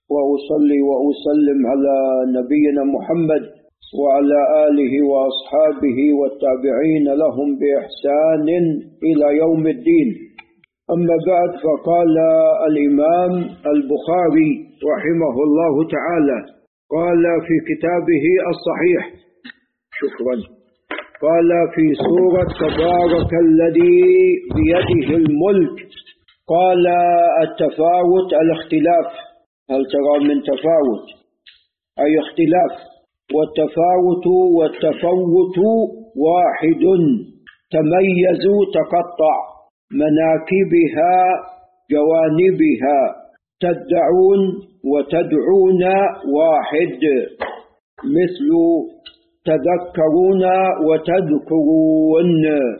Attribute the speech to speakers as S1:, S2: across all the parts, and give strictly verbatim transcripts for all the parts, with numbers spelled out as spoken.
S1: وأصلي وأسلم على نبينا محمد وعلى آله وأصحابه والتابعين لهم بإحسان إلى يوم الدين. أما بعد، فقال الإمام البخاري رحمه الله تعالى قال في كتابه الصحيح شكرا قال في سورة تبارك الذي بيده الملك، قال التفاوت الاختلاف. هل ترى من تفاوت أي اختلاف؟ والتفاوت والتفوت واحد، تميزوا تقطع، مناكبها جوانبها، تدعون وتدعون واحد، مثل تذكرون وتذكرون،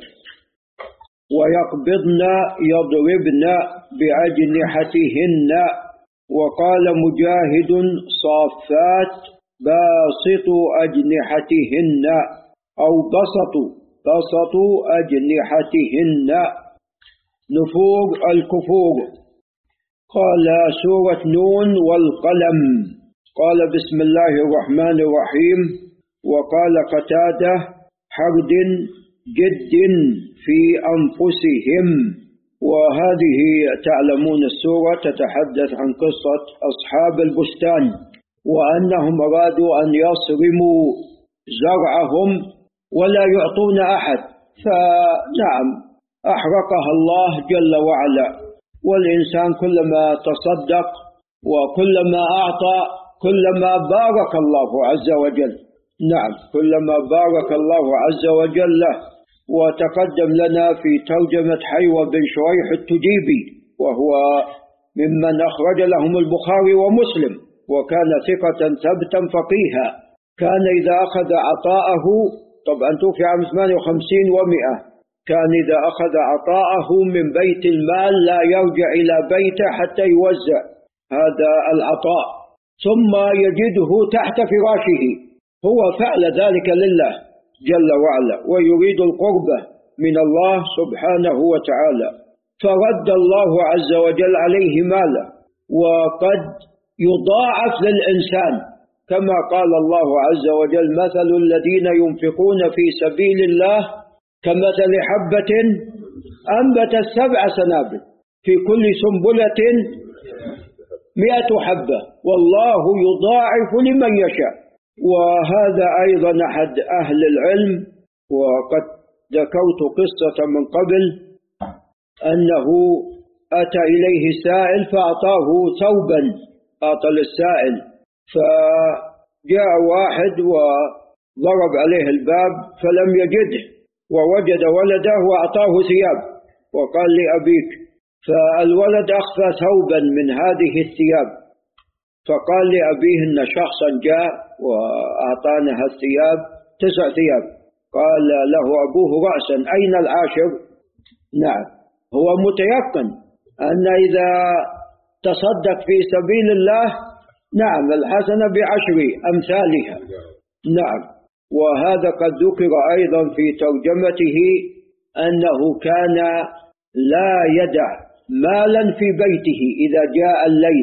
S1: ويقبضن يضربن بأجنحتهن. وقال مجاهد صافات باسطوا أجنحتهن أو بسطوا بسطوا أجنحتهن. نفور الكفور. قال سورة نون والقلم. قال بسم الله الرحمن الرحيم. وقال قتادة حرد جد في أنفسهم. وهذه تعلمون السورة تتحدث عن قصة أصحاب البستان، وأنهم أرادوا أن يصرموا زرعهم ولا يعطون أحد، فنعم أحرقها الله جل وعلا. والإنسان كلما تصدق وكلما أعطى كلما بارك الله عز وجل. نعم، كلما بارك الله عز وجل له. وتقدم لنا في ترجمة حيوة بن شريح التجيبي، وهو ممن أخرج لهم البخاري ومسلم، وكان ثقة ثبتا فقيها. كان إذا أخذ عطاءه، طبعا توفي عام ثمانية وخمسين ومئة، كان إذا أخذ عطاءه من بيت المال لا يرجع إلى بيته حتى يوزع هذا العطاء، ثم يجده تحت فراشه. هو فعل ذلك لله جل وعلا، ويريد القربة من الله سبحانه وتعالى، فرد الله عز وجل عليه ماله. وقد يضاعف للإنسان كما قال الله عز وجل: مثل الذين ينفقون في سبيل الله كمثل حبة أنبتت سبع سنابل في كل سنبلة مئة حبة والله يضاعف لمن يشاء. وهذا أيضا أحد أهل العلم، وقد ذكرت قصة من قبل أنه أتى إليه سائل فأعطاه ثوبا، أعطى للسائل، فجاء واحد وضرب عليه الباب فلم يجده، ووجد ولده وأعطاه ثياب وقال لأبيك، فالولد أخفى ثوبا من هذه الثياب، فقال لأبيه إن شخصا جاء وأعطانا هالثياب تسع ثياب. قال له أبوه رأسا: أين العاشر؟ نعم، هو متيقن أن إذا تصدق في سبيل الله نعم الحسنة بعشر أمثالها. نعم. وهذا قد ذكر أيضا في ترجمته أنه كان لا يدع مالا في بيته إذا جاء الليل،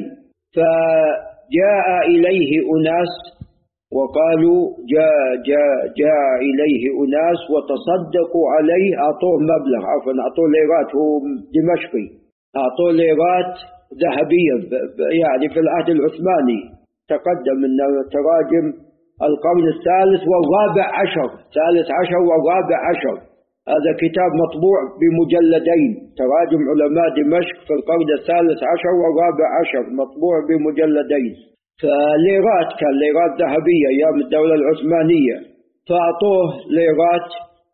S1: فجاء إليه أناس وقالوا جاء, جاء, جاء إليه أناس وتصدقوا عليه، أعطوه مبلغ، عفوا أعطوه ليرات، هو دمشقي، أعطوه ليرات ذهبية يعني في العهد العثماني. تقدم أن تراجم القرن الثالث والرابع عشر، ثالث عشر والرابع عشر، هذا كتاب مطبوع بمجلدين، تراجم علماء دمشق في القرن الثالث عشر والرابع عشر، مطبوع بمجلدين. فليرات، كان ليرات ذهبية أيام الدولة العثمانية، فأعطوه ليرات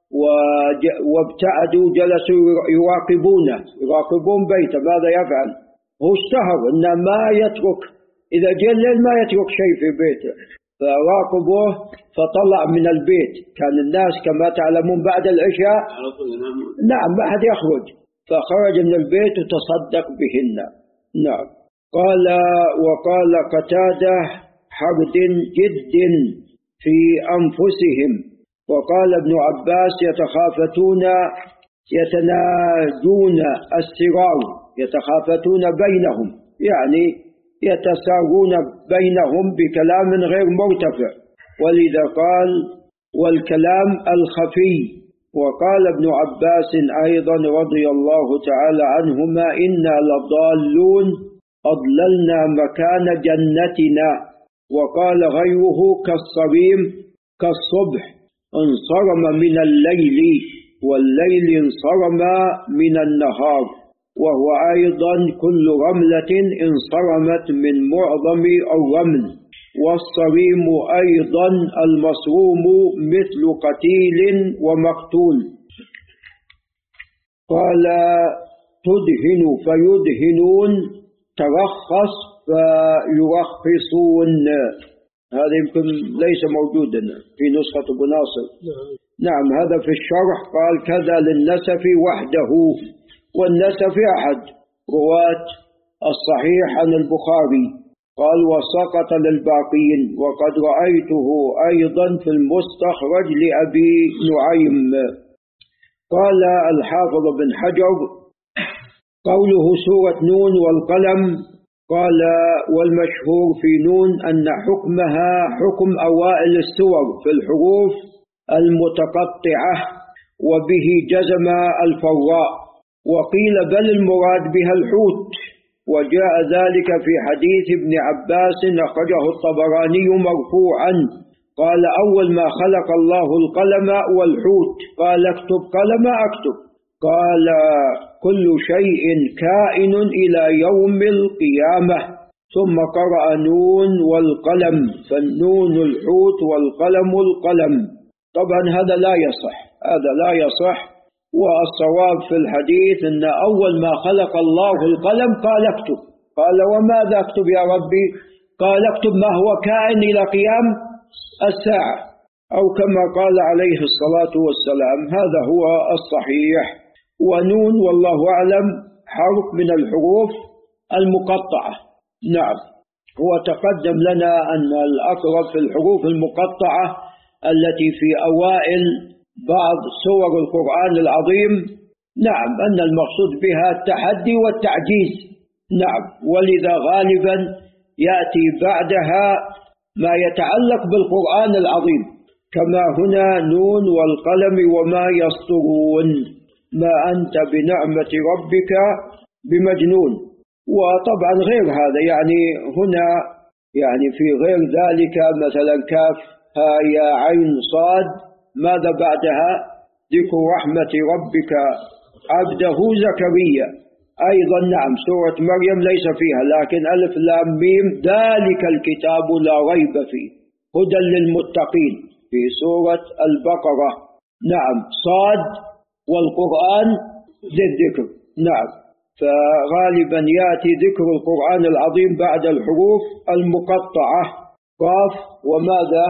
S1: وابتعدوا، جلسوا يراقبونه، يراقبون بيته ماذا يفعل. هو اشتهر إنه ما يترك، إذا جاء الليل ما يترك شيء في بيته، فراقبوه فطلع من البيت. كان الناس كما تعلمون بعد العشاء نعم ما أحد يخرج، فخرج من البيت وتصدق بهن. نعم. قال وقال قتادة حرد جد في أنفسهم. وقال ابن عباس يتخافتون يتناجون السرار، يتخافتون بينهم، يعني يتساوون بينهم بكلام غير مرتفع، ولذا قال والكلام الخفي. وقال ابن عباس أيضا رضي الله تعالى عنهما إنا لضالون أضللنا مكان جنتنا. وقال غيره كالصريم كالصبح انصرم من الليل والليل انصرم من النهار، وهو أيضا كل رملة انصرمت من معظم الرمل. والصريم أيضا المصروم مثل قتيل ومقتول. قال تدهن فيدهنون، ترخص فيرخصون. هذا يمكن ليس موجودا في نسخة أبو ناصر. نعم هذا في الشرح قال كذا للنسف وحده، والنسف أحد رواة الصحيح عن البخاري. قال وسقط للباقين، وقد رأيته أيضا في المستخرج لأبي نعيم. قال الحافظ بن حجر قوله سورة نون والقلم، قال والمشهور في نون أن حكمها حكم أوائل السور في الحروف المتقطعة، وبه جزم الفراء. وقيل بل المراد بها الحوت، وجاء ذلك في حديث ابن عباس أخرجه الطبراني مرفوعا، قال أول ما خلق الله القلم والحوت، قال اكتب قلم أكتب، قال كل شيء كائن إلى يوم القيامة، ثم قرأ نون والقلم، فالنون الحوت والقلم القلم. طبعا هذا لا يصح، هذا لا يصح. والصواب في الحديث أن أول ما خلق الله القلم قال اكتب، قال وماذا اكتب يا ربي؟ قال اكتب ما هو كائن إلى قيام الساعة، أو كما قال عليه الصلاة والسلام. هذا هو الصحيح. ونون والله أعلم حرف من الحروف المقطعة. نعم هو تقدم لنا أن الأقرب في الحروف المقطعة التي في أوائل بعض سور القرآن العظيم، نعم أن المقصود بها التحدي والتعجيز. نعم ولذا غالبا يأتي بعدها ما يتعلق بالقرآن العظيم، كما هنا نون والقلم وما يسطرون، ما أنت بنعمة ربك بمجنون. وطبعا غير هذا يعني هنا يعني في غير ذلك مثلا كاف ها يا عين صاد، ماذا بعدها؟ ذكر رحمة ربك عبده زكريا. أيضا نعم سورة مريم ليس فيها، لكن ألف لام ميم ذلك الكتاب لا ريب فيه هدى للمتقين في سورة البقرة. نعم صاد والقرآن ذي الذكر. نعم فغالبا يأتي ذكر القرآن العظيم بعد الحروف المقطعة، قاف وماذا؟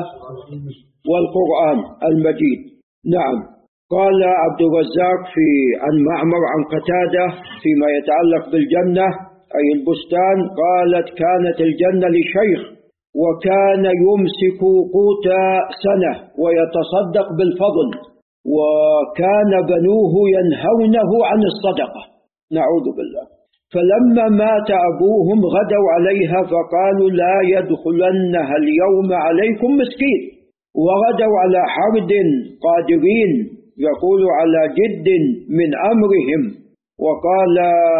S1: والقرآن المجيد. نعم قال عبد الرزاق في عن معمر عن قتادة فيما يتعلق بالجنة أي البستان، قالت كانت الجنة لشيخ وكان يمسك قوت سنة ويتصدق بالفضل، وكان بنوه ينهونه عن الصدقة، نعوذ بالله. فلما مات أبوهم غدوا عليها فقالوا لا يدخلنها اليوم عليكم مسكين، وغدوا على حرد قادرين، يقول على جد من أمرهم. وقال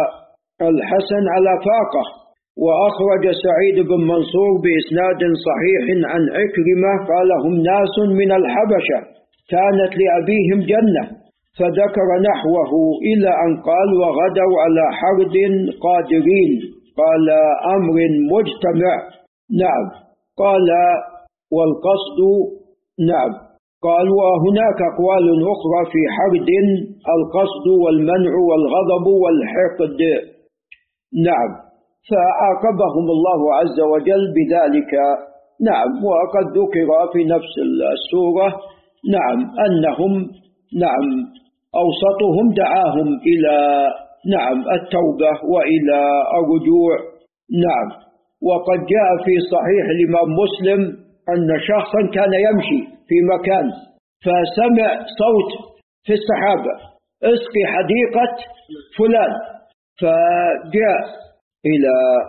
S1: الحسن على فاقة. وأخرج سعيد بن منصور بإسناد صحيح عن عكرمة قال هم ناس من الحبشة كانت لأبيهم جنة، فذكر نحوه إلى أن قال وغدوا على حرد قادرين، قال أمر مجتمع. نعم قال والقصد. نعم قال وهناك أقوال أخرى في حرد القصد والمنع والغضب والحقد. نعم فعاقبهم الله عز وجل بذلك. نعم وقد ذكر في نفس السورة نعم أنهم نعم أوسطهم دعاهم إلى نعم التوبة وإلى الرجوع. نعم وقد جاء في صحيح الإمام مسلم أن شخصا كان يمشي في مكان فسمع صوت في السحابة اسقي حديقة فلان، فجاء إلى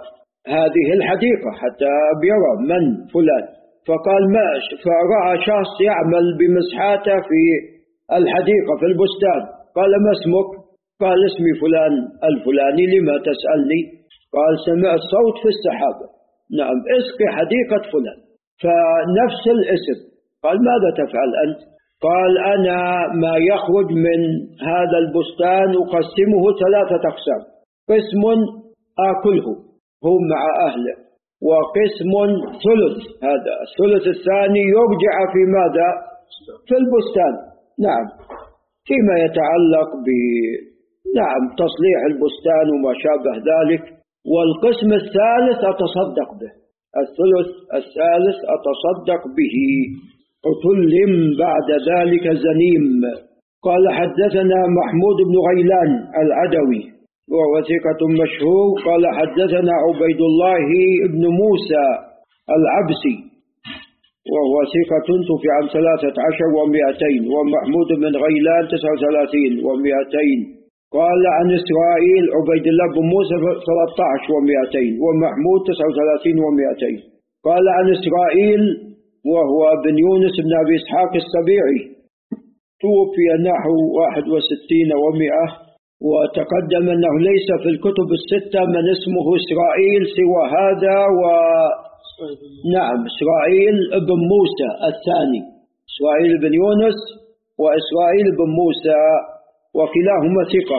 S1: هذه الحديقة حتى يرى من فلان. فقال ما فرأى شخص يعمل بمسحاته في الحديقة في البستان. قال ما اسمك؟ قال اسمي فلان الفلاني. لما تسألني؟ قال سمعت صوت في السحابة. نعم اسقي حديقة فلان. فنفس الاسم. قال ماذا تفعل أنت؟ قال أنا ما يخرج من هذا البستان أقسمه ثلاثة أقسام، قسم آكله هو مع أهله، وقسم ثلث، هذا الثلث الثاني يرجع في ماذا؟ في البستان. نعم فيما يتعلق ب نعم تصليح البستان وما شابه ذلك. والقسم الثالث أتصدق به، الثلث الثالث أتصدق به. عتل بعد ذلك زنيم. قال حدثنا محمود بن غيلان العدوي وهو ثقة مشهور. قال حدثنا عبيد الله بن موسى العبسي وهو ثقة توفي عن ثلاثة عشر ومئتين، ومحمود بن غيلان تسعة وثلاثين ومئتين. قال عن إسرائيل عبيد الله بن موسى ثلاثة عشر ومئتين، ومحمود تسعة وثلاثين ومئتين. قال عن إسرائيل وهو بن يونس بن أبي إسحاق السبيعي توفي نحو واحد وستين ومئة. وتقدم أنه ليس في الكتب الستة من اسمه إسرائيل سوى هذا و نعم إسرائيل بن موسى الثاني، إسرائيل بن يونس وإسرائيل بن موسى، وكلاهما ثقة.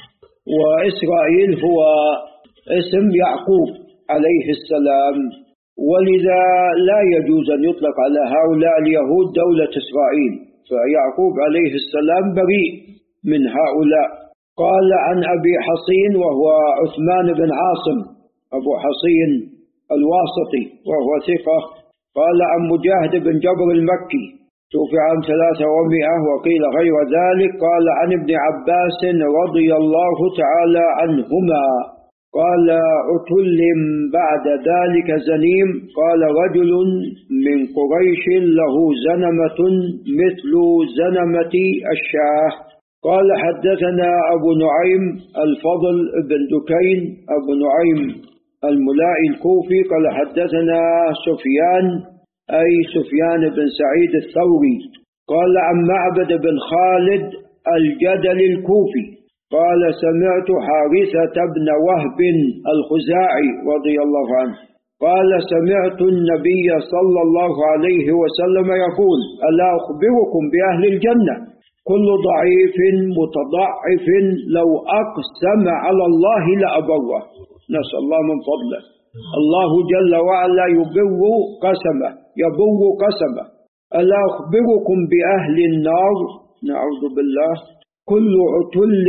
S1: وإسرائيل هو اسم يعقوب عليه السلام، ولذا لا يجوز أن يطلق على هؤلاء اليهود دولة إسرائيل، فيعقوب عليه السلام بريء من هؤلاء. قال عن أبي حصين وهو عثمان بن عاصم أبو حصين الواسطي وهو ثقة. قال عن مجاهد بن جبر المكي توفي عن ثلاثة ومئة وقيل غير ذلك. قال عن ابن عباس رضي الله تعالى عنهما قال عتل بعد ذلك زنيم. قال رجل من قريش له زنمة مثل زنمة الشاه. قال حدثنا أبو نعيم الفضل بن دكين أبو نعيم الملائي الكوفي قال حدثنا سفيان أي سفيان بن سعيد الثوري قال عن معبد بن خالد الجدل الكوفي قال سمعت حارثة بن وهب الخزاعي رضي الله عنه قال سمعت النبي صلى الله عليه وسلم يقول ألا أخبركم بأهل الجنة كل ضعيف متضعف لو أقسم على الله لأبره. نسأل الله من فضله. الله جل وعلا يبر قسمه يبر قسمه. ألا أخبركم بأهل النار نعوذ بالله كل عتل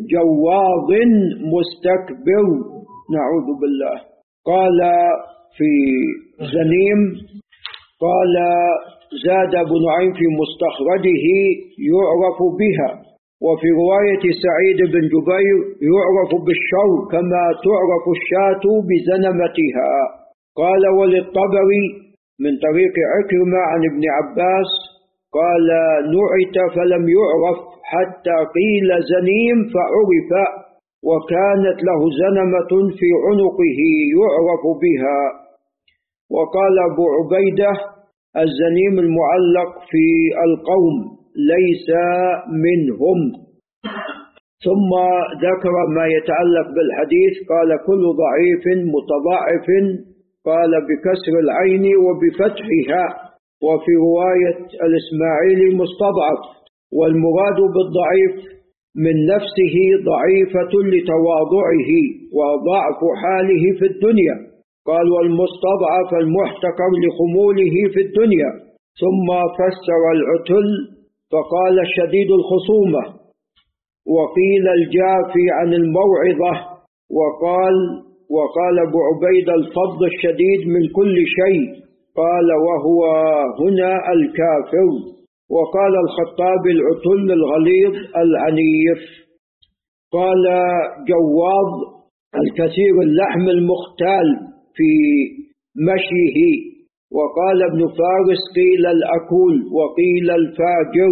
S1: جواظ مستكبر نعوذ بالله. قال في زنيم قال زاد أبو نعيم في مستخرجه يعرف بها، وفي رواية سعيد بن جبير يعرف بالشر كما تعرف الشاة بزنمتها. قال وللطبري من طريق عكرمة عن ابن عباس قال نعت فلم يعرف حتى قيل زنيم فعرف، وكانت له زنمة في عنقه يعرف بها. وقال أبو عبيدة الزنيم المعلق في القوم ليس منهم. ثم ذكر ما يتعلق بالحديث قال كل ضعيف متضاعف قال بكسر العين وبفتحها، وفي رواية الإسماعيلي مستضعف، والمراد بالضعيف من نفسه ضعيفة لتواضعه وضعف حاله في الدنيا. قال والمستضعف المحتقر لخموله في الدنيا. ثم فسر العتل فقال شديد الخصومة، وقيل الجافي عن الموعظة، وقال وقال أبو عبيد الفضل الشديد من كل شيء، قال وهو هنا الكافر. وقال الخطابي العتل الغليظ العنيف. قال جواظ الكثير اللحم المختال في مشيه. وقال ابن فارس قيل الأكول وقيل الفاجر.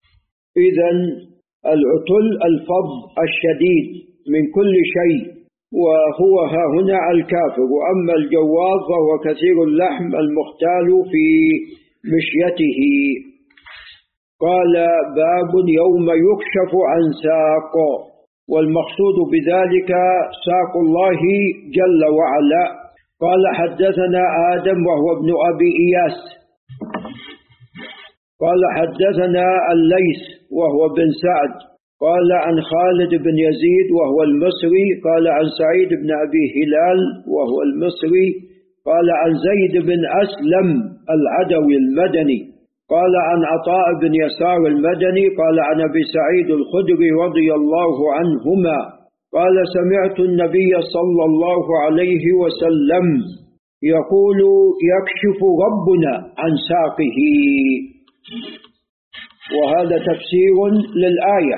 S1: إذن العتل الفظ الشديد من كل شيء، وهو ها هنا الكافر. وأما الجواد فهو كثير اللحم المختال في مشيته. قال باب يوم يكشف عن ساق، والمقصود بذلك ساق الله جل وعلا. قال حدثنا آدم وهو ابن أبي إياس قال حدثنا الليث وهو بن سعد قال عن خالد بن يزيد وهو المصري قال عن سعيد بن أبي هلال وهو المصري قال عن زيد بن أسلم العدوي المدني قال عن عطاء بن يسار المدني قال عن أبي سعيد الخدري رضي الله عنهما قال سمعت النبي صلى الله عليه وسلم يقول يكشف ربنا عن ساقه. وهذا تفسير للآية.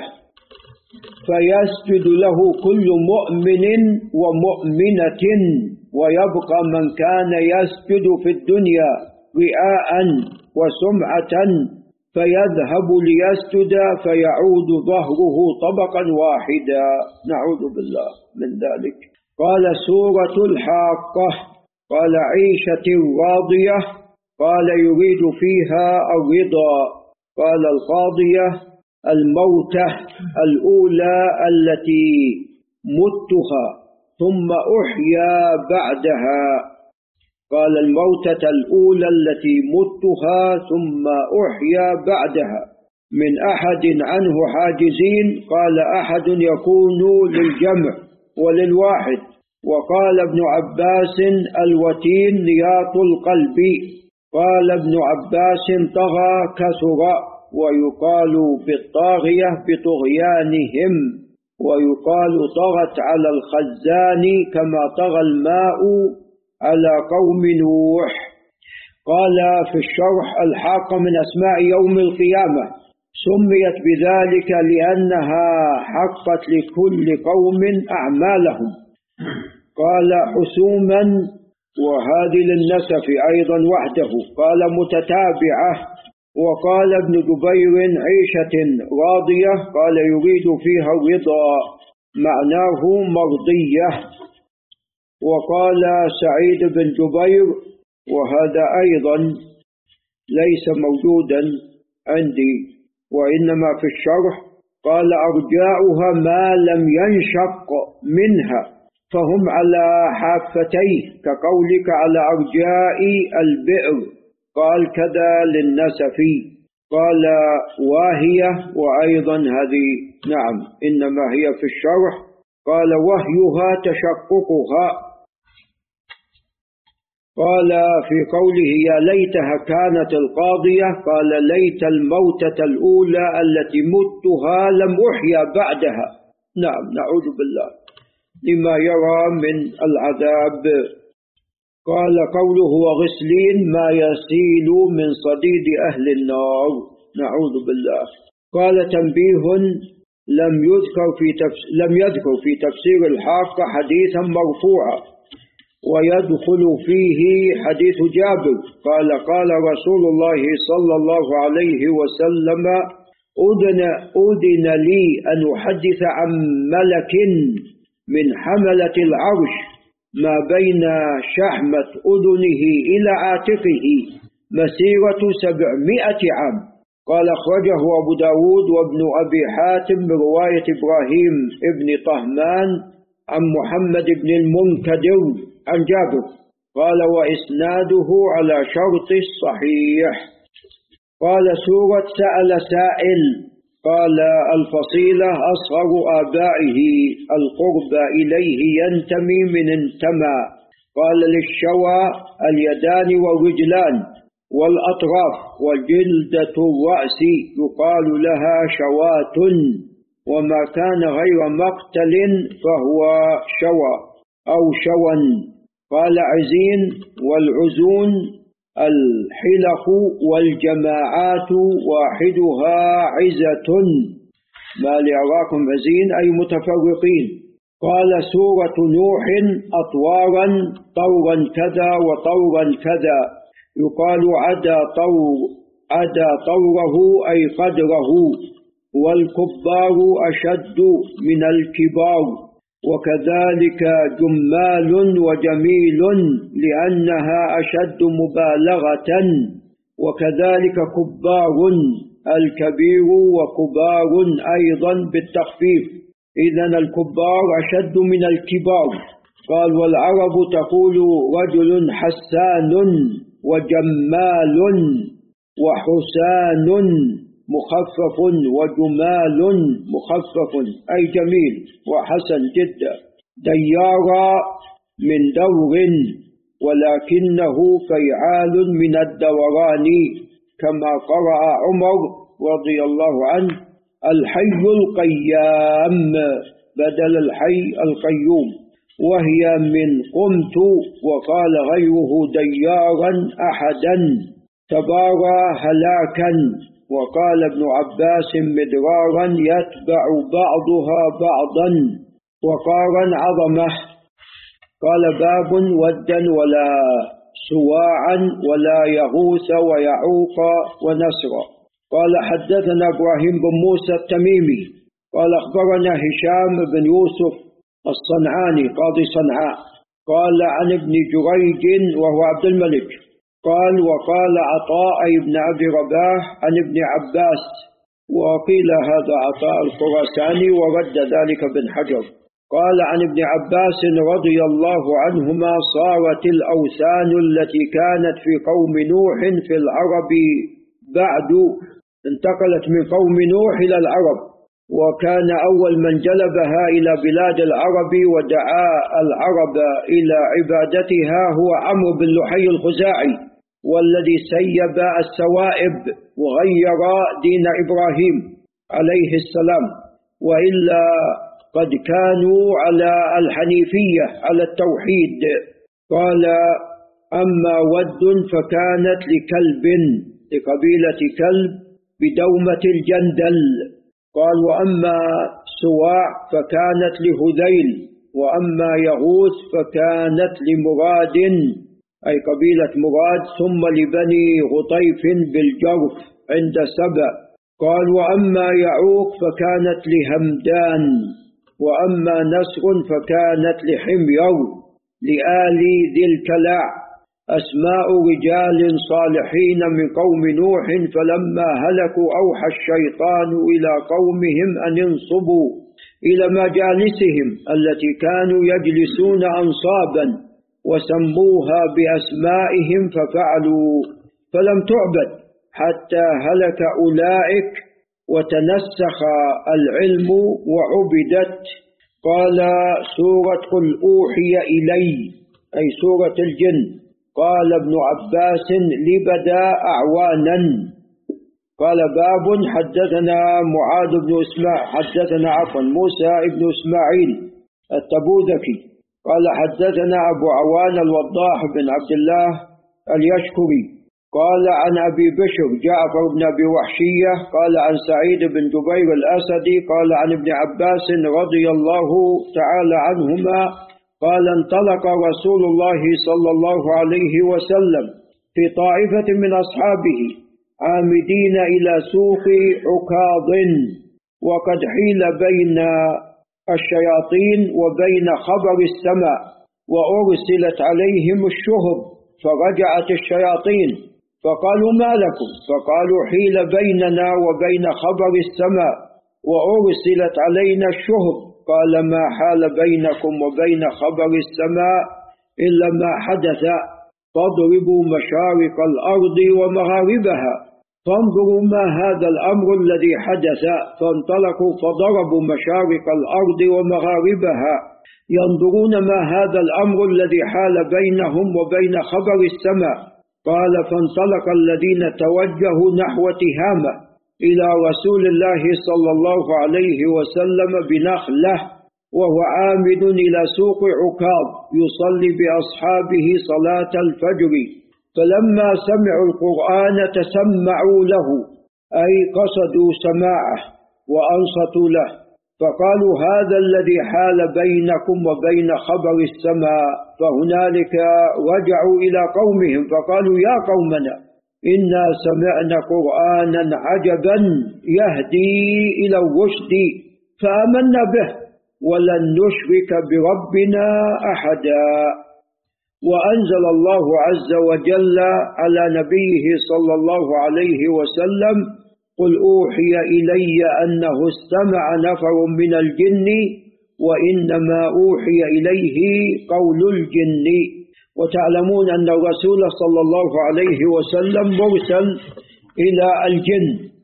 S1: فيسجد له كل مؤمن ومؤمنة ويبقى من كان يسجد في الدنيا رئاء وسمعة فيذهب ليسجد فيعود ظهره طبقا واحدا، نعوذ بالله من ذلك. قال سورة الحاقة قال عيشة راضية قال يريد فيها الرضا. قال القاضية الموتة الأولى التي متها ثم أحيا بعدها. قال الموتة الأولى التي متها ثم أحيا بعدها من أحد عنه حاجزين. قال أحد يكون للجمع وللواحد. وقال ابن عباس الوتين نياط القلب. قال ابن عباس طغى كثر، ويقال بالطاغية بطغيانهم، ويقال طغت على الخزان كما طغى الماء على قوم نوح. قال في الشرح الحاقة من أسماء يوم القيامة، سميت بذلك لأنها حقت لكل قوم أعمالهم. قال حسوما، وهذه للنسف أيضا وحده. قال متتابعة. وقال ابن جبير عيشة راضية قال يريد فيها الرضا معناه مرضية. وقال سعيد بن جبير وهذا أيضا ليس موجودا عندي وإنما في الشرح قال أرجاؤها ما لم ينشق منها فهم على حافتيه كقولك على أرجاء البئر. قال كذا للنسفي. قال واهية، وأيضا هذه نعم إنما هي في الشرح. قال وهيها تشققها. قال في قوله يا ليتها كانت القاضية قال ليت الموتة الأولى التي متها لم أحيا بعدها. نعم نعوذ بالله لما يرى من العذاب. قال قوله وغسلين ما يسيل من صديد أهل النار، نعوذ بالله. قال تنبيه لم يذكر في تفسير لم يذكر في تفسير الحاقة حديثا مرفوعا، ويدخل فيه حديث جابر قال قال رسول الله صلى الله عليه وسلم أذن, أذن لي أن أحدث عن ملك من حملة العرش ما بين شحمة أذنه إلى عاتقه مسيرة سبعمائة عام. قال أخرجه أبو داود وابن أبي حاتم برواية إبراهيم ابن طهمان عن محمد بن المنكدر عن جابر قال وإسناده على شرط الصحيح. قال سورة سأل سائل قال الفصيلة أصغر آبائه القرب إليه ينتمي من انتمى. قال للشوى اليدان والرجلان والأطراف وجلدة الرأس يقال لها شوات، وما كان غير مقتل فهو شوى أو شوى. قال عزين والعزون الحلق والجماعات واحدها عزة. ما لأراكم عزين أي متفرقين. قال سورة نوح أطوارا طورا كذا وطورا كذا يقال عدا طور عدا طوره أي قدره، والكبار أشد من الكبار. وكذلك جمال وجميل لأنها أشد مبالغة، وكذلك كبار الكبير وكبار أيضا بالتخفيف، إذن الكبار أشد من الكبار. قال والعرب تقول رجل حسان وجمال وحسان مخفف وجمال مخفف أي جميل وحسن جدا. ديارا من دور ولكنه فيعال من الدوران كما قرأ عمر رضي الله عنه الحي القيام بدل الحي القيوم، وهي من قمت. وقال غيره ديارا أحدا تبارى هلاكا. وقال ابن عباس مدرارا يتبع بعضها بعضا وقارا عظمه. قال باب ودا ولا سواعا ولا يغوث ويعوق ونسرا. قال حدثنا إبراهيم بن موسى التميمي قال أخبرنا هشام بن يوسف الصنعاني قاضي صنعاء قال عن ابن جريج وهو عبد الملك قال وقال عطاء بن أبي رباح عن ابن عباس، وقيل هذا عطاء الخراساني ورد ذلك بن حجر. قال عن ابن عباس رضي الله عنهما صارت الأوثان التي كانت في قوم نوح في العرب بعد انتقلت من قوم نوح إلى العرب، وكان أول من جلبها إلى بلاد العرب ودعا العرب إلى عبادتها هو عمرو بن لحي الخزاعي، والذي سيب السوائب وغير دين إبراهيم عليه السلام، وإلا قد كانوا على الحنيفية على التوحيد. قال أما ود فكانت لكلب لقبيلة كلب بدومة الجندل. قال وأما سواع فكانت لهذيل، وأما يغوث فكانت لمراد أي قبيلة مراد، ثم لبني غطيف بالجرف عند سبأ. قال وأما يعوق فكانت لهمدان، وأما نسر فكانت لحمير لآل ذي الكلاع، أسماء رجال صالحين من قوم نوح، فلما هلكوا أوحى الشيطان إلى قومهم أن ينصبوا إلى مجالسهم التي كانوا يجلسون أنصابا وسموها بأسمائهم ففعلوا، فلم تعبد حتى هلك أولئك وتنسخ العلم وعبدت. قال سورة قل أوحي إلي أي سورة الجن. قال ابن عباس لبدا أعوانا. قال باب حدثنا معاذ بن إسماعيل حدثنا عفوا موسى بن إسماعيل التبوذكي قال حدثنا أبو عوان الوضاح بن عبد الله اليشكري قال عن أبي بشر جعفر بن أبي وحشية قال عن سعيد بن جبير الأسدي قال عن ابن عباس رضي الله تعالى عنهما قال انطلق رسول الله صلى الله عليه وسلم في طائفة من أصحابه عامدين إلى سوق عكاظ، وقد حيل بين الشياطين وبين خبر السماء، وأرسلت عليهم الشهب، فرجعت الشياطين فقالوا ما لكم؟ فقالوا حيل بيننا وبين خبر السماء وأرسلت علينا الشهب. قال ما حال بينكم وبين خبر السماء إلا ما حدث، فاضربوا مشارق الأرض ومغاربها فانظروا ما هذا الأمر الذي حدث. فانطلقوا فضربوا مشارق الأرض ومغاربها ينظرون ما هذا الأمر الذي حال بينهم وبين خبر السماء. قال فانطلق الذين توجهوا نحو تهامة إلى رسول الله صلى الله عليه وسلم بنخلة، وهو عامد إلى سوق عكاظ يصلي بأصحابه صلاة الفجر، فلما سمعوا القرآن تسمعوا له أي قصدوا سماعه وأنصتوا له، فقالوا هذا الذي حال بينكم وبين خبر السماء. فهنالك رجعوا إلى قومهم فقالوا يا قومنا إنا سمعنا قرآنا عجبا يهدي إلى الرشد فآمنا به، ولن نشرك بربنا أحدا. وأنزل الله عز وجل على نبيه صلى الله عليه وسلم: قل أوحي إلي أنه استمع نفر من الجن وإنما أوحي إليه قول الجن. وتعلمون أن الرسول صلى الله عليه وسلم مرسل إلى الجن،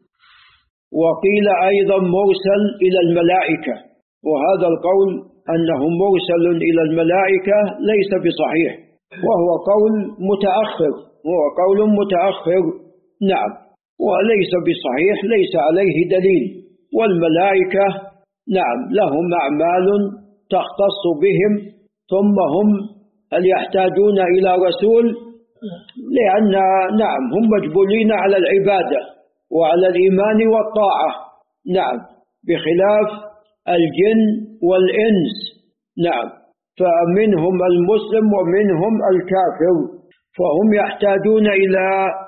S1: وقيل أيضا مرسل إلى الملائكة، وهذا القول أنه مرسل إلى الملائكة ليس بصحيح، وهو قول متأخر هو قول متأخر نعم، وليس بصحيح، ليس عليه دليل. والملائكة نعم لهم أعمال تختص بهم، ثم هم هل يحتاجون إلى رسول؟ لأن نعم هم مجبولين على العبادة وعلى الإيمان والطاعة نعم، بخلاف الجن والإنس نعم، فمنهم المسلم ومنهم الكافر، فهم يحتاجون إلى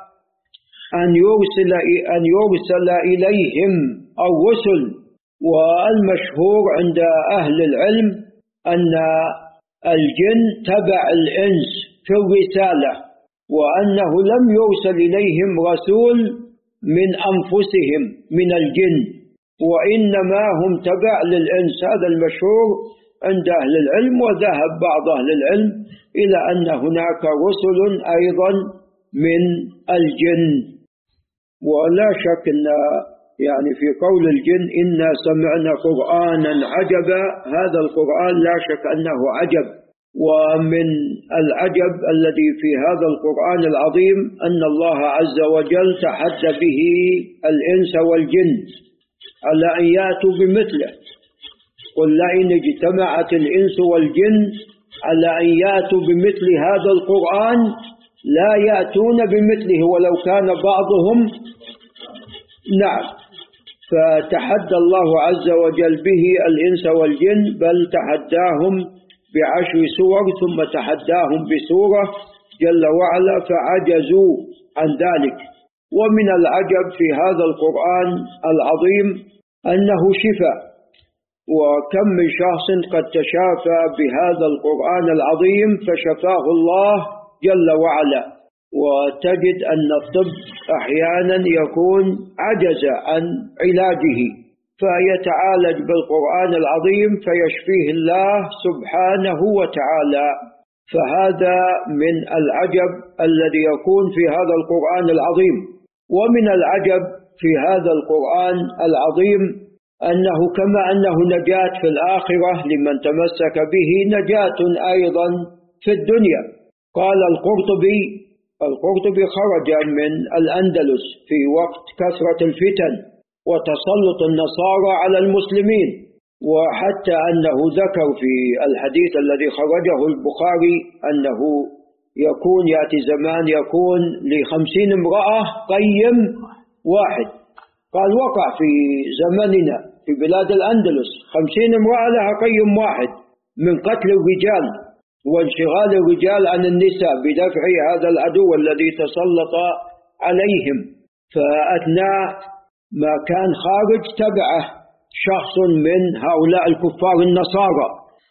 S1: أن يرسل أن يرسل إليهم الرسل. والمشهور عند أهل العلم أن الجن تبع الإنس في الرسالة، وأنه لم يرسل إليهم رسول من أنفسهم من الجن، وإنما هم تبع للإنس. هذا المشهور عند أهل العلم. وذهب بعض أهل العلم إلى أن هناك رسل أيضا من الجن. ولا شك أن يعني في قول الجن: إنا سمعنا قرآنا عجبا، هذا القرآن لا شك أنه عجب. ومن العجب الذي في هذا القرآن العظيم أن الله عز وجل تحدى به الإنس والجن على أن يأتوا بمثله. قل لئن اجتمعت الإنس والجن على أن يأتوا بمثل هذا القرآن لا يأتون بمثله ولو كان بعضهم نعم. فتحدى الله عز وجل به الإنس والجن، بل تحداهم بعشر سور ثم تحداهم بسورة جل وعلا فعجزوا عن ذلك. ومن العجب في هذا القرآن العظيم أنه شفاء، وكم من شخص قد تشافى بهذا القرآن العظيم فشفاه الله جل وعلا. وتجد أن الطب أحيانا يكون عجز عن علاجه فيتعالج بالقرآن العظيم فيشفيه الله سبحانه وتعالى. فهذا من العجب الذي يكون في هذا القرآن العظيم. ومن العجب في هذا القرآن العظيم أنه كما أنه نجاة في الآخرة لمن تمسك به، نجاة أيضا في الدنيا. قال القرطبي القرطبي خرج من الأندلس في وقت كثرة الفتن وتسلط النصارى على المسلمين، وحتى أنه ذكر في الحديث الذي خرجه البخاري أنه يكون يأتي زمان يكون لخمسين امرأة قيم واحد. قال وقع في زمننا في بلاد الأندلس خمسين امرأة لها قيم واحد من قتل الرجال وانشغال الرجال عن النساء بدفع هذا العدو الذي تسلط عليهم. فأثناء ما كان خارج تبعه شخص من هؤلاء الكفار النصارى،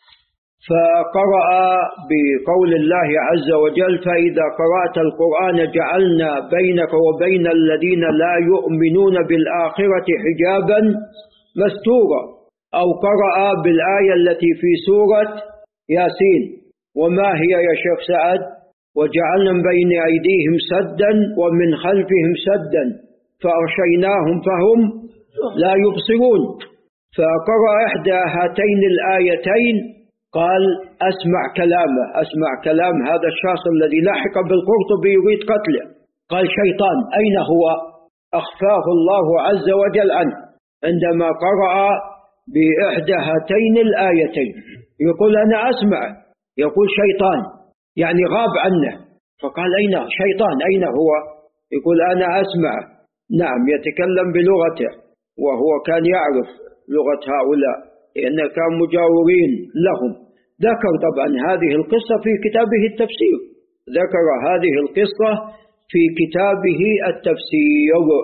S1: فقرأ بقول الله عز وجل: فإذا قرأت القرآن جعلنا بينك وبين الذين لا يؤمنون بالآخرة حجابا مستورا. أو قرأ بالآية التي في سورة ياسين: وما هي يا شيخ سعد؟ وجعلنا من بين أيديهم سدا ومن خلفهم سدا فأغشيناهم فهم لا يبصرون. فقرأ إحدى هاتين الآيتين قال: أسمع كلامه أسمع كلام هذا الشخص الذي لحق بالقرطبي يريد قتله. قال: شيطان أين هو؟ أخفاه الله عز وجل عنه عندما قرأ بإحدى هاتين الآيتين. يقول أنا أسمع، يقول شيطان يعني غاب عنه. فقال: أين شيطان أين هو؟ يقول أنا أسمع. نعم يتكلم بلغته، وهو كان يعرف لغة هؤلاء لأن كان مجاورين لهم. ذكر طبعا هذه القصة في كتابه التفسير، ذكر هذه القصة في كتابه التفسير.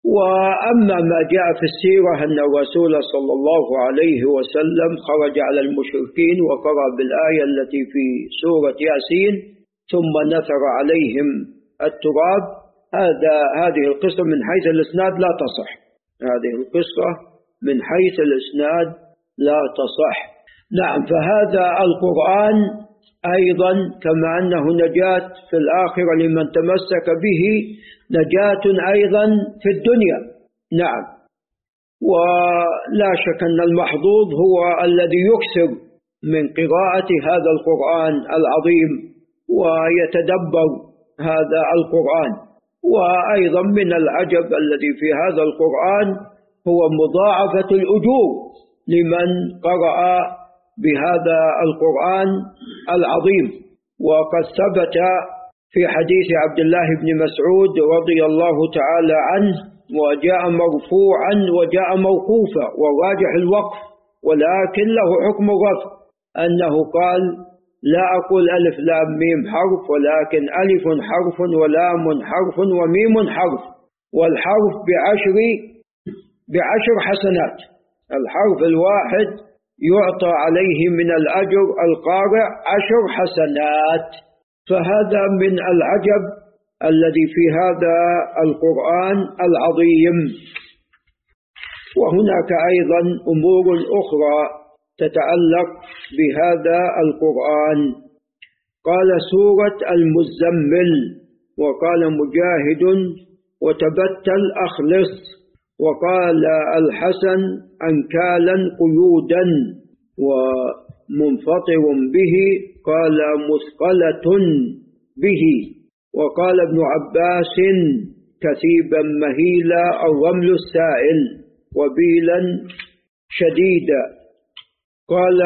S1: وأما ما جاء في السيرة أن الرسول صلى الله عليه وسلم خرج على المشركين وقرأ بالآية التي في سورة ياسين ثم نثر عليهم التراب، هذا هذه القصة من حيث الإسناد لا تصح، هذه القصة من حيث الإسناد لا تصح. نعم، فهذا القرآن أيضا كما أنه نجاة في الآخرة لمن تمسك به، نجاة أيضا في الدنيا. نعم، ولا شك أن المحظوظ هو الذي يكثر من قراءة هذا القرآن العظيم ويتدبر هذا القرآن. وأيضا من العجب الذي في هذا القرآن هو مضاعفة الأجور لمن قرأ بهذا القرآن العظيم. وقد ثبت في حديث عبد الله بن مسعود رضي الله تعالى عنه، وجاء مرفوعا وجاء موقوفا، والراجح الوقف ولكن له حكم الرفع، أنه قال: لا أقول ألف لام ميم حرف، ولكن ألف حرف ولام حرف وميم حرف، والحرف بعشر بعشر حسنات، الحرف الواحد يعطى عليه من الأجر القارئ عشر حسنات. فهذا من العجب الذي في هذا القرآن العظيم. وهناك أيضا أمور أخرى تتعلق بهذا القرآن. قال: سورة المزمل، وقال مجاهد: وتبتل أخلص، وقال الحسن: أنكالا قيودا، ومنفطر به قال: مثقلة به، وقال ابن عباس: كثيبا مهيلا الرمل السائل، وبيلا شديدا. قال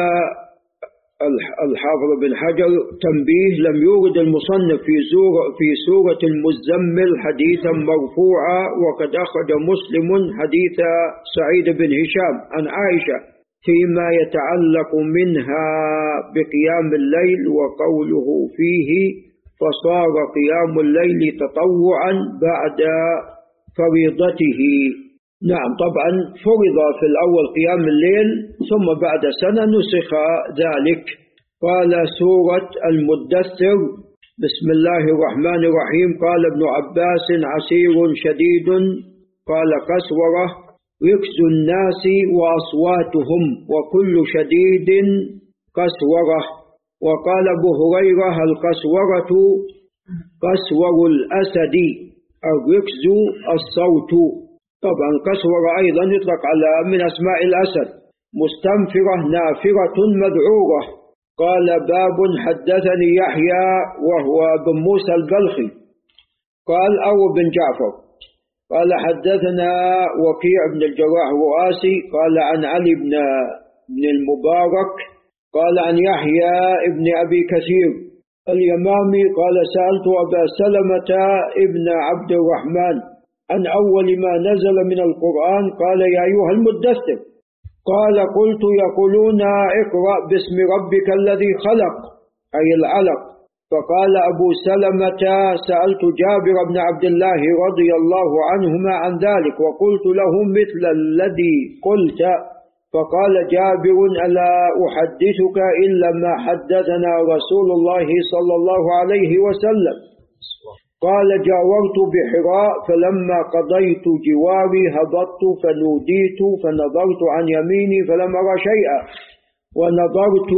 S1: الحافظ بن حجر: تنبيه، لم يورد المصنف في سورة, في سورة المزمل حديثا مرفوعا، وقد أخرج مسلم حديث سعيد بن هشام عن عائشة فيما يتعلق منها بقيام الليل، وقوله فيه: فصار قيام الليل تطوعا بعد فريضته. نعم، طبعا فرض في الأول قيام الليل ثم بعد سنة نسخ ذلك. قال: سورة المدثر، بسم الله الرحمن الرحيم. قال ابن عباس: عسير شديد، قال قسورة ركز الناس وأصواتهم، وكل شديد قسورة. وقال أبو هريرة: القسورة قسور الأسد، الركز الصوت. طبعا قسورة أيضا يطلق على من أسماء الأسد، مستنفرة نافرة مذعورة. قال: باب حدثني يحيى وهو بن موسى البلخي قال: أو بن جعفر قال: حدثنا وكيع بن الجراح الرؤاسي قال: عن علي بن بن المبارك قال: عن يحيى بن أبي كثير اليمامي قال: سألت أبا سلمة ابن عبد الرحمن عن أول ما نزل من القرآن، قال: يا أيها المدثر. قال: قلت: يقولون اقرأ باسم ربك الذي خلق، أي العلق. فقال أبو سلمة: سألت جابر بن عبد الله رضي الله عنهما عن ذلك، وقلت له مثل الذي قلت. فقال جابر: ألا أحدثك إلا ما حدثنا رسول الله صلى الله عليه وسلم. قال: جاورت بحراء، فلما قضيت جواري هبطت فنوديت، فنظرت عن يميني فلم أرى شيئا، ونظرت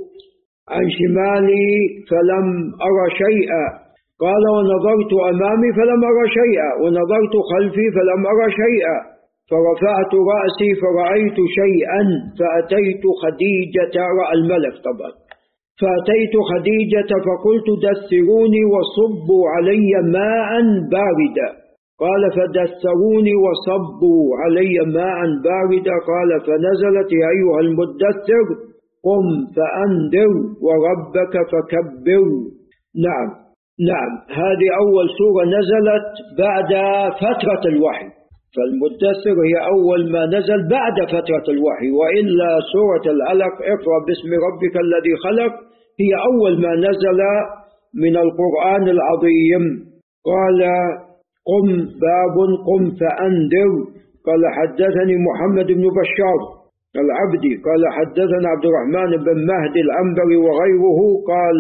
S1: عن شمالي فلم أرى شيئا. قال: ونظرت أمامي فلم أرى شيئا، ونظرت خلفي فلم أرى شيئا. فرفعت رأسي فرأيت شيئا، فأتيت خديجة، رأى الملك طبعا، فأتيت خديجة فقلت: دثروني وصبوا علي ماء باردا. قال: فدثروني وصبوا علي ماء باردا. قال: فنزلت: يا أيها المدثر قم فأنذر وربك فكبر. نعم نعم هذه أول سورة نزلت بعد فترة الوحي، فالمدثر هي أول ما نزل بعد فترة الوحي، وإلا سورة العلق اقرأ باسم ربك الذي خلق هي أول ما نزل من القرآن العظيم. قال: قم باب قم فأنذر. قال حدثني محمد بن بشار العبدي قال حدثنا عبد الرحمن بن مهدي العنبري وغيره قال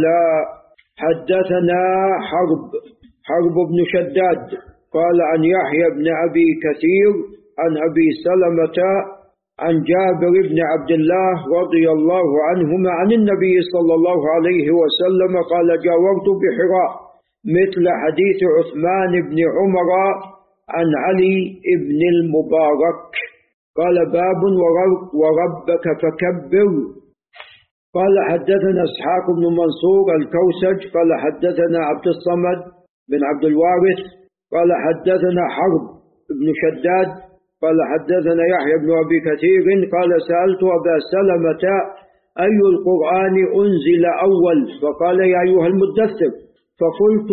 S1: حدثنا حرب حرب بن شداد قال عن يحيى بن أبي كثير عن أبي سلمة عن جابر بن عبد الله رضي الله عنهما عن النبي صلى الله عليه وسلم قال جاورت بحراء مثل حديث عثمان بن عمر عن علي بن المبارك. قال باب وربك فكبر. قال حدثنا اسحاق بن منصور الكوسج قال حدثنا عبد الصمد بن عبد الوارث قال حدثنا حرب بن شداد قال حدثنا يحيى بن أبي كثير قال سألت أبا سلمة أي القرآن أنزل أول؟ فقال يا أيها المدثر. فقلت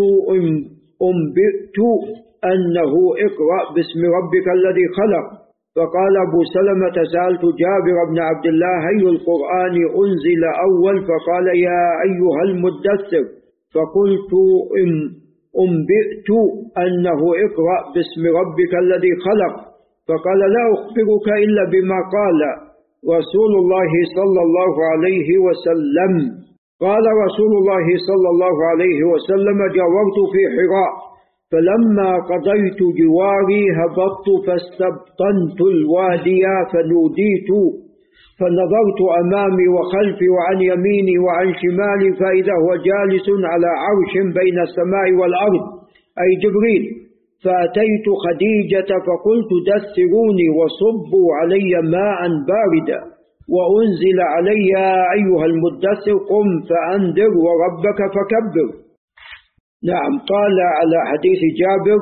S1: أنبئت أنه اقرأ باسم ربك الذي خلق. فقال أبو سلمة سألت جابر بن عبد الله أي القرآن أنزل أول؟ فقال يا أيها المدثر. فقلت أنبئت أنه اقرأ باسم ربك الذي خلق. فقال لا أخبرك إلا بما قال رسول الله صلى الله عليه وسلم. قال رسول الله صلى الله عليه وسلم جاورت في حراء فلما قضيت جواري هبطت فاستبطنت الوادي فنوديت فنظرت أمامي وخلفي وعن يميني وعن شمالي فإذا هو جالس على عرش بين السماء والأرض أي جبريل. فأتيت خديجة فقلت دثروني وصبوا علي ماء باردا وأنزل علي أيها المدثر قم فأنذر وربك فكبر. نعم. قال على حديث جابر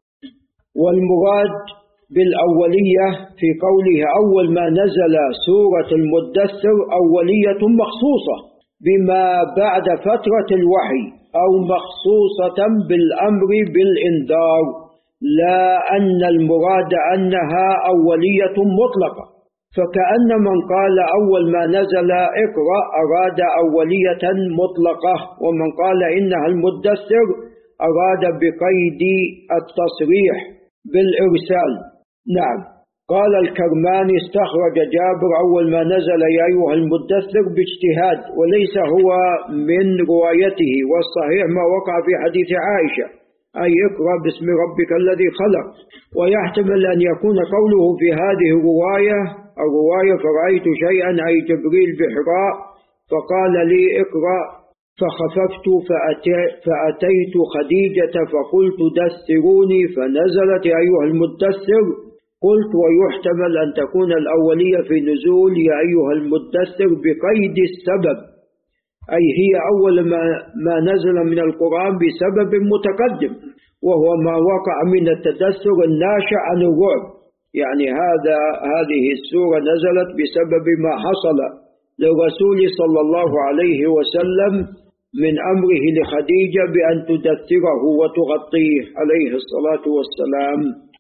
S1: والمراد بالأولية في قوله أول ما نزل سورة المدثر أولية مخصوصة بما بعد فترة الوحي أو مخصوصة بالأمر بالإنذار، لا أن المراد أنها أولية مطلقة. فكأن من قال أول ما نزل اقرأ أراد أولية مطلقة، ومن قال إنها المدثر أراد بقيد التصريح بالإرسال. نعم. قال الكرماني استخرج جابر أول ما نزل يا أيها المدثر باجتهاد وليس هو من روايته، والصحيح ما وقع في حديث عائشة أي اقرأ باسم ربك الذي خلق. ويحتمل أن يكون قوله في هذه الرواية الرواية فرأيت شيئا أي جبريل بحراء فقال لي اقرأ فخففت فأتي فأتيت خديجة فقلت دثروني فنزلت يا أيها المدثر. قلت ويحتمل أن تكون الأولية في نزول يا أيها المدثر بقيد السبب، أي هي أول ما, ما نزل من القرآن بسبب متقدم وهو ما وقع من التدثر الناشئ عن الرعب. يعني هذا هذه السورة نزلت بسبب ما حصل للرسول صلى الله عليه وسلم من أمره لخديجة بأن تدثره وتغطيه عليه الصلاة والسلام.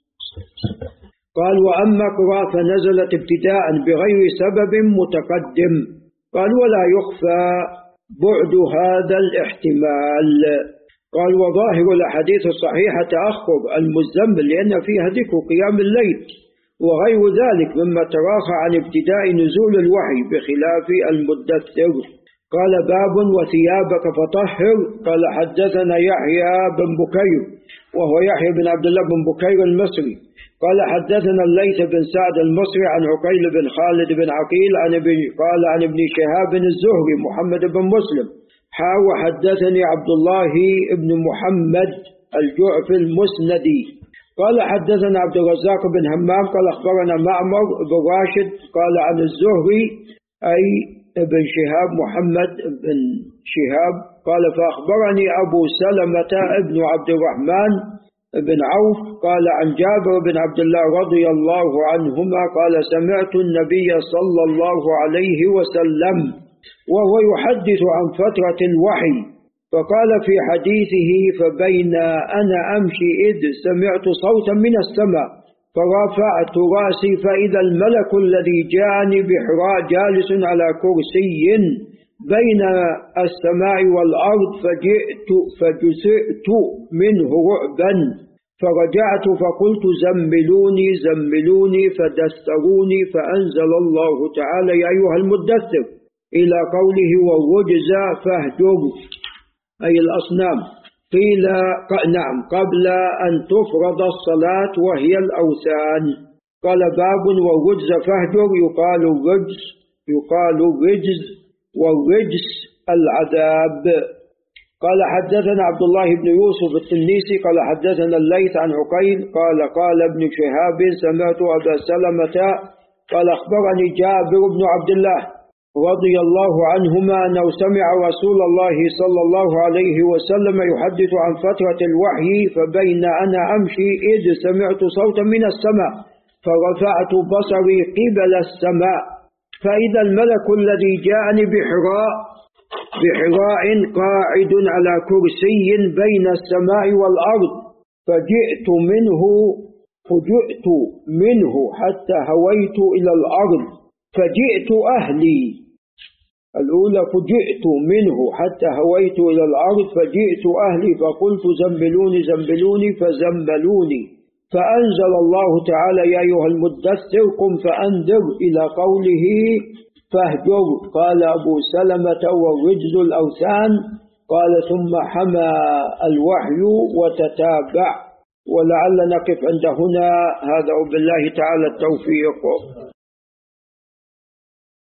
S1: قال وأما اقرأ فنزلت ابتداء بغير سبب متقدم. قال ولا يخفى بعد هذا الاحتمال. قال وظاهر الأحاديث الصحيحة تأخر المزمل لأن فيها ذكر قيام الليل وغير ذلك مما تراخى عن ابتداء نزول الوحي بخلاف المدثر. قال باب وثيابك فطهر. قال حدثنا يحيى بن بكير وهو يحيى بن عبد الله بن بكير المصري قال حدثنا الليث بن سعد المصري عن عقيل بن خالد بن عقيل عن ابن قال عن ابن شهاب الزهري محمد بن مسلم حا وحدثني عبد الله بن محمد الجعف المسندي قال حدثنا عبد الرزاق بن همام قال أخبرنا معمر بن راشد قال عن الزهري أي ابن شهاب محمد بن شهاب قال فأخبرني أبو سلمة ابن عبد الرحمن بن عوف قال عن جابر بن عبد الله رضي الله عنهما قال سمعت النبي صلى الله عليه وسلم وهو يحدث عن فترة الوحي فقال في حديثه فبين أنا أمشي إذ سمعت صوتا من السماء فرفعت رأسي فإذا الملك الذي جاءني بحراء جالس على كرسي بين السماء والأرض فجئت فجزئت منه رعبا فرجعت فقلت زملوني زملوني فدثروني، فأنزل الله تعالى يا أيها المدثر إلى قوله والرجز فاهجر، أي الأصنام. قيل نعم قبل أن تفرض الصلاة وهي الأوثان. قال باب والرجز فاهجر، يقال الرجز يقال الرجز والرجس العذاب. قال حدثنا عبد الله بن يوسف التنيسي قال حدثنا الليث عن عقيل قال قال ابن شهاب سمعت أبا سلمة قال أخبرني جابر بن عبد الله رضي الله عنهما أنه سمع رسول الله صلى الله عليه وسلم يحدث عن فترة الوحي، فبين أنا أمشي إذ سمعت صوتا من السماء فرفعت بصري قبل السماء فإذا الملك الذي جاءني بحراء بحراء قاعد على كرسي بين السماء والأرض، فجئت منه فجئت منه حتى هويت إلى الأرض فجئت أهلي. الأولى فجئت منه حتى هويت إلى الأرض فجئت أهلي فقلت زملوني زملوني فزملوني، فأنزل الله تعالى يا أيها المدثر قم فأنذر إلى قوله فاهجر. قال أبو سلمة والرجز الأوثان. قال ثم حمى الوحي وتتابع. ولعل نقف عند هنا، هذا وبالله تعالى التوفيق.